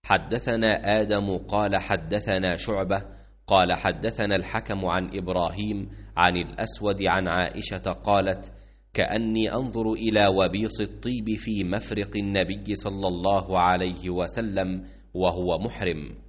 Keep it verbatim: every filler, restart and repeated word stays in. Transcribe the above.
حدثنا آدم قال حدثنا شعبة قال حدثنا الحكم عن إبراهيم عن الأسود عن عائشة قالت: كأني أنظر إلى وبيص الطيب في مفرق النبي صلى الله عليه وسلم وهو محرم.